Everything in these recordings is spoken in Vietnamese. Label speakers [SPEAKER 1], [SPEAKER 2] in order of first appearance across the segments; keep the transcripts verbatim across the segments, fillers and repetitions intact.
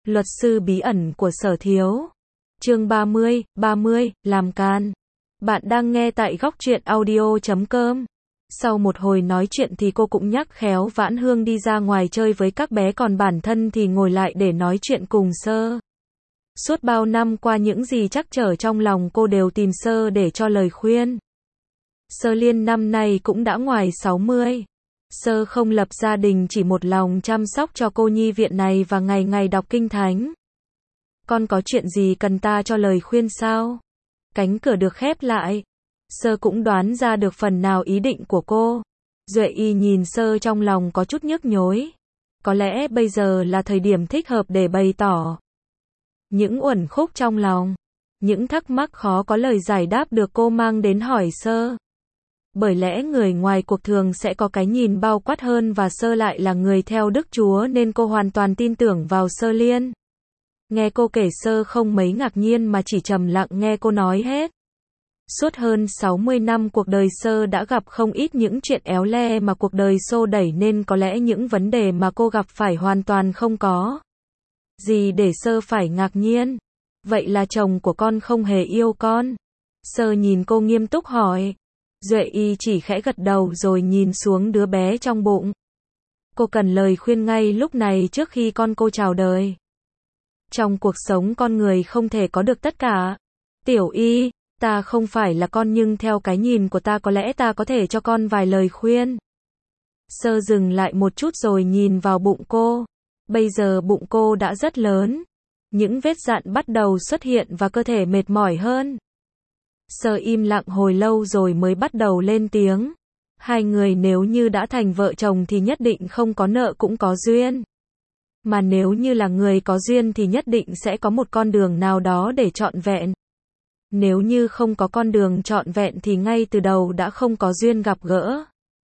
[SPEAKER 1] Luật sư bí ẩn của Sở Thiếu. Chương ba mươi, ba mươi, làm can. Bạn đang nghe tại góc truyện audio chấm com. Sau một hồi nói chuyện thì cô cũng nhắc khéo Vãn Hương đi ra ngoài chơi với các bé, còn bản thân thì ngồi lại để nói chuyện cùng Sơ. Suốt bao năm qua những gì trắc trở trong lòng cô đều tìm Sơ để cho lời khuyên. Sơ Liên năm nay cũng đã ngoài sáu mươi. Sơ không lập gia đình, chỉ một lòng chăm sóc cho cô nhi viện này và ngày ngày đọc kinh thánh. Con có chuyện gì cần ta cho lời khuyên sao? Cánh cửa được khép lại. Sơ cũng đoán ra được phần nào ý định của cô. Duệ Y nhìn Sơ trong lòng có chút nhức nhối. Có lẽ bây giờ là thời điểm thích hợp để bày tỏ những uẩn khúc trong lòng, những thắc mắc khó có lời giải đáp được cô mang đến hỏi Sơ. Bởi lẽ người ngoài cuộc thường sẽ có cái nhìn bao quát hơn, và Sơ lại là người theo Đức Chúa nên cô hoàn toàn tin tưởng vào Sơ Liên. Nghe cô kể, Sơ không mấy ngạc nhiên mà chỉ trầm lặng nghe cô nói hết. Suốt hơn sáu mươi năm cuộc đời Sơ đã gặp không ít những chuyện éo le mà cuộc đời xô đẩy, nên có lẽ những vấn đề mà cô gặp phải hoàn toàn không có gì để Sơ phải ngạc nhiên. Vậy là chồng của con không hề yêu con? Sơ nhìn cô nghiêm túc hỏi. Duệ Y chỉ khẽ gật đầu rồi nhìn xuống đứa bé trong bụng. Cô cần lời khuyên ngay lúc này trước khi con cô chào đời. Trong cuộc sống con người không thể có được tất cả. Tiểu Y, ta không phải là con, nhưng theo cái nhìn của ta có lẽ ta có thể cho con vài lời khuyên. Sơ dừng lại một chút rồi nhìn vào bụng cô. Bây giờ bụng cô đã rất lớn. Những vết dạn bắt đầu xuất hiện và cơ thể mệt mỏi hơn. Sơ im lặng hồi lâu rồi mới bắt đầu lên tiếng. Hai người nếu như đã thành vợ chồng thì nhất định không có nợ cũng có duyên. Mà nếu như là người có duyên thì nhất định sẽ có một con đường nào đó để trọn vẹn. Nếu như không có con đường trọn vẹn thì ngay từ đầu đã không có duyên gặp gỡ.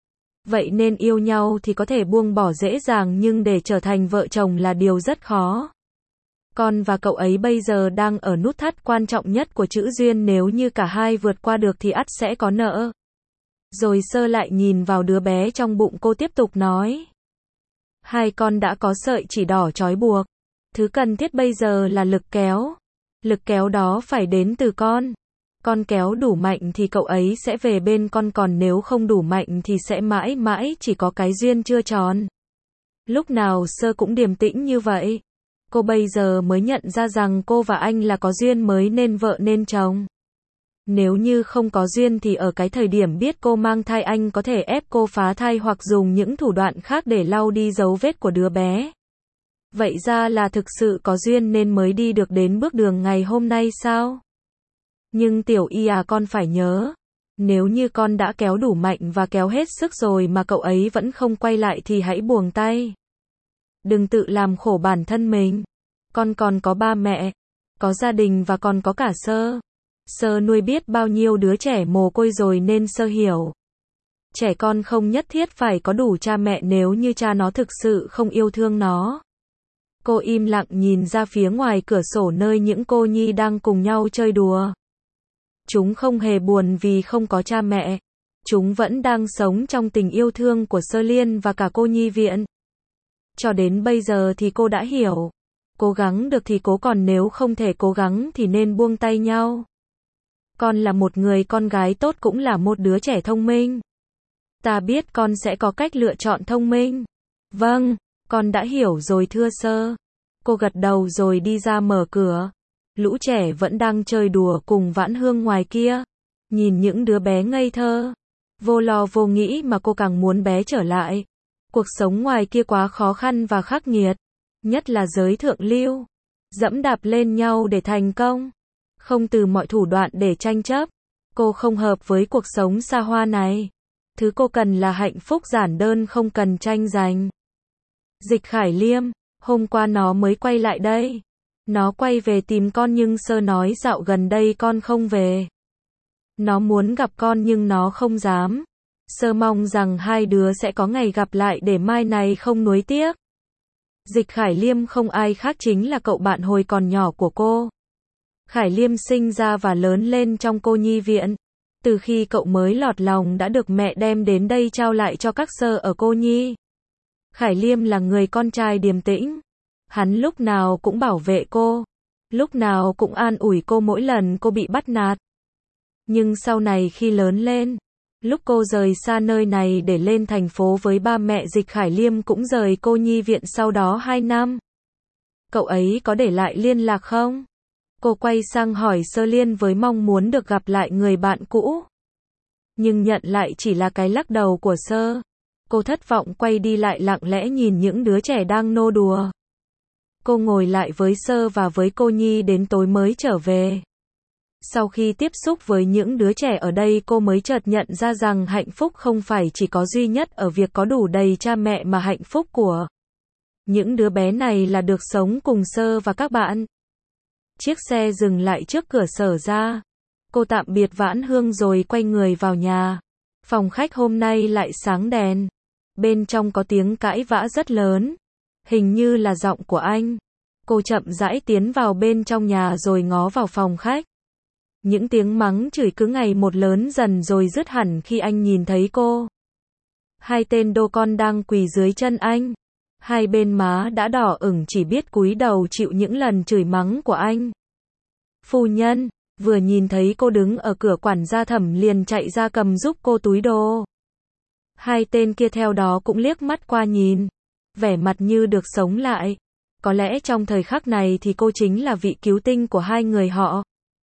[SPEAKER 1] Vậy nên yêu nhau thì có thể buông bỏ dễ dàng, nhưng để trở thành vợ chồng là điều rất khó. Con và cậu ấy bây giờ đang ở nút thắt quan trọng nhất của chữ duyên, nếu như cả hai vượt qua được thì ắt sẽ có nợ. Rồi Sơ lại nhìn vào đứa bé trong bụng cô tiếp tục nói. Hai con đã có sợi chỉ đỏ trói buộc. Thứ cần thiết bây giờ là lực kéo. Lực kéo đó phải đến từ con. Con kéo đủ mạnh thì cậu ấy sẽ về bên con, còn nếu không đủ mạnh thì sẽ mãi mãi chỉ có cái duyên chưa tròn. Lúc nào Sơ cũng điềm tĩnh như vậy. Cô bây giờ mới nhận ra rằng cô và anh là có duyên mới nên vợ nên chồng. Nếu như không có duyên thì ở cái thời điểm biết cô mang thai, anh có thể ép cô phá thai hoặc dùng những thủ đoạn khác để lau đi dấu vết của đứa bé. Vậy ra là thực sự có duyên nên mới đi được đến bước đường ngày hôm nay sao? Nhưng Tiểu Y à, con phải nhớ. Nếu như con đã kéo đủ mạnh và kéo hết sức rồi mà cậu ấy vẫn không quay lại thì hãy buông tay. Đừng tự làm khổ bản thân mình. Con còn có ba mẹ, có gia đình và còn có cả Sơ. Sơ nuôi biết bao nhiêu đứa trẻ mồ côi rồi nên Sơ hiểu. Trẻ con không nhất thiết phải có đủ cha mẹ nếu như cha nó thực sự không yêu thương nó. Cô im lặng nhìn ra phía ngoài cửa sổ nơi những cô nhi đang cùng nhau chơi đùa. Chúng không hề buồn vì không có cha mẹ. Chúng vẫn đang sống trong tình yêu thương của Sơ Liên và cả cô nhi viện. Cho đến bây giờ thì cô đã hiểu. Cố gắng được thì cố, còn nếu không thể cố gắng thì nên buông tay nhau. Con là một người con gái tốt, cũng là một đứa trẻ thông minh. Ta biết con sẽ có cách lựa chọn thông minh. Vâng, con đã hiểu rồi thưa Sơ. Cô gật đầu rồi đi ra mở cửa. Lũ trẻ vẫn đang chơi đùa cùng Vãn Hương ngoài kia. Nhìn những đứa bé ngây thơ, vô lo vô nghĩ mà cô càng muốn bé trở lại. Cuộc sống ngoài kia quá khó khăn và khắc nghiệt. Nhất là giới thượng lưu. Dẫm đạp lên nhau để thành công. Không từ mọi thủ đoạn để tranh chấp. Cô không hợp với cuộc sống xa hoa này. Thứ cô cần là hạnh phúc giản đơn, không cần tranh giành. Dịch Khải Liêm, hôm qua nó mới quay lại đây. Nó quay về tìm con nhưng Sơ nói dạo gần đây con không về. Nó muốn gặp con nhưng nó không dám. Sơ mong rằng hai đứa sẽ có ngày gặp lại để mai này không nuối tiếc. Dịch Khải Liêm không ai khác chính là cậu bạn hồi còn nhỏ của cô. Khải Liêm sinh ra và lớn lên trong cô nhi viện. Từ khi cậu mới lọt lòng đã được mẹ đem đến đây trao lại cho các Sơ ở cô nhi. Khải Liêm là người con trai điềm tĩnh. Hắn lúc nào cũng bảo vệ cô, lúc nào cũng an ủi cô mỗi lần cô bị bắt nạt. Nhưng sau này khi lớn lên, lúc cô rời xa nơi này để lên thành phố với ba mẹ, Dịch Khải Liêm cũng rời cô nhi viện sau đó hai năm. Cậu ấy có để lại liên lạc không? Cô quay sang hỏi Sơ Liên với mong muốn được gặp lại người bạn cũ. Nhưng nhận lại chỉ là cái lắc đầu của Sơ. Cô thất vọng quay đi lại lặng lẽ nhìn những đứa trẻ đang nô đùa. Cô ngồi lại với Sơ và với cô Nhi đến tối mới trở về. Sau khi tiếp xúc với những đứa trẻ ở đây, cô mới chợt nhận ra rằng hạnh phúc không phải chỉ có duy nhất ở việc có đủ đầy cha mẹ, mà hạnh phúc của những đứa bé này là được sống cùng Sơ và các bạn. Chiếc xe dừng lại trước cửa Sở ra. Cô tạm biệt Vãn Hương rồi quay người vào nhà. Phòng khách hôm nay lại sáng đèn. Bên trong có tiếng cãi vã rất lớn. Hình như là giọng của anh. Cô chậm rãi tiến vào bên trong nhà rồi ngó vào phòng khách. Những tiếng mắng chửi cứ ngày một lớn dần rồi dứt hẳn khi anh nhìn thấy cô. Hai tên đô con đang quỳ dưới chân anh. Hai bên má đã đỏ ửng, chỉ biết cúi đầu chịu những lần chửi mắng của anh. Phu nhân, vừa nhìn thấy cô đứng ở cửa, quản gia Thẩm liền chạy ra cầm giúp cô túi đồ. Hai tên kia theo đó cũng liếc mắt qua nhìn, vẻ mặt như được sống lại. Có lẽ trong thời khắc này thì cô chính là vị cứu tinh của hai người họ.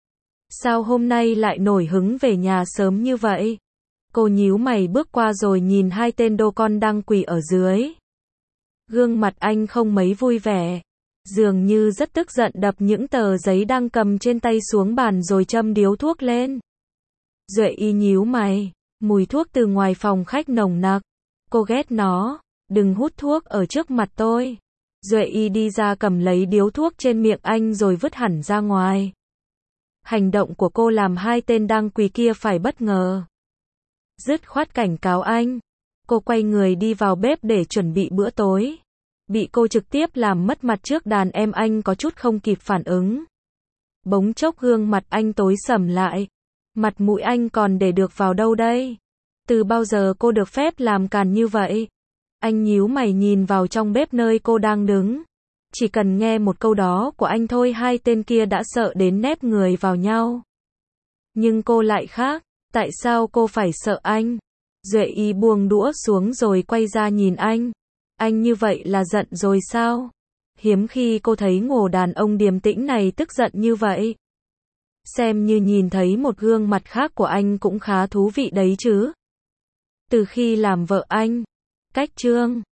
[SPEAKER 1] Sao hôm nay lại nổi hứng về nhà sớm như vậy? Cô nhíu mày bước qua rồi nhìn hai tên đô con đang quỳ ở dưới. Gương mặt anh không mấy vui vẻ, dường như rất tức giận, đập những tờ giấy đang cầm trên tay xuống bàn rồi châm điếu thuốc lên. Duệ Y nhíu mày, mùi thuốc từ ngoài phòng khách nồng nặc. Cô ghét nó, đừng hút thuốc ở trước mặt tôi. Duệ Y đi ra cầm lấy điếu thuốc trên miệng anh rồi vứt hẳn ra ngoài. Hành động của cô làm hai tên đang quỳ kia phải bất ngờ. Dứt khoát cảnh cáo anh. Cô quay người đi vào bếp để chuẩn bị bữa tối. Bị cô trực tiếp làm mất mặt trước đàn em, anh có chút không kịp phản ứng. Bỗng chốc gương mặt anh tối sầm lại. Mặt mũi anh còn để được vào đâu đây? Từ bao giờ cô được phép làm càn như vậy? Anh nhíu mày nhìn vào trong bếp nơi cô đang đứng. Chỉ cần nghe một câu đó của anh thôi, hai tên kia đã sợ đến nép người vào nhau. Nhưng cô lại khác. Tại sao cô phải sợ anh? Duệ Y buông đũa xuống rồi quay ra nhìn anh. Anh như vậy là giận rồi sao? Hiếm khi cô thấy ngồ đàn ông điềm tĩnh này tức giận như vậy. Xem như nhìn thấy một gương mặt khác của anh cũng khá thú vị đấy chứ. Từ khi làm vợ anh, cách Trương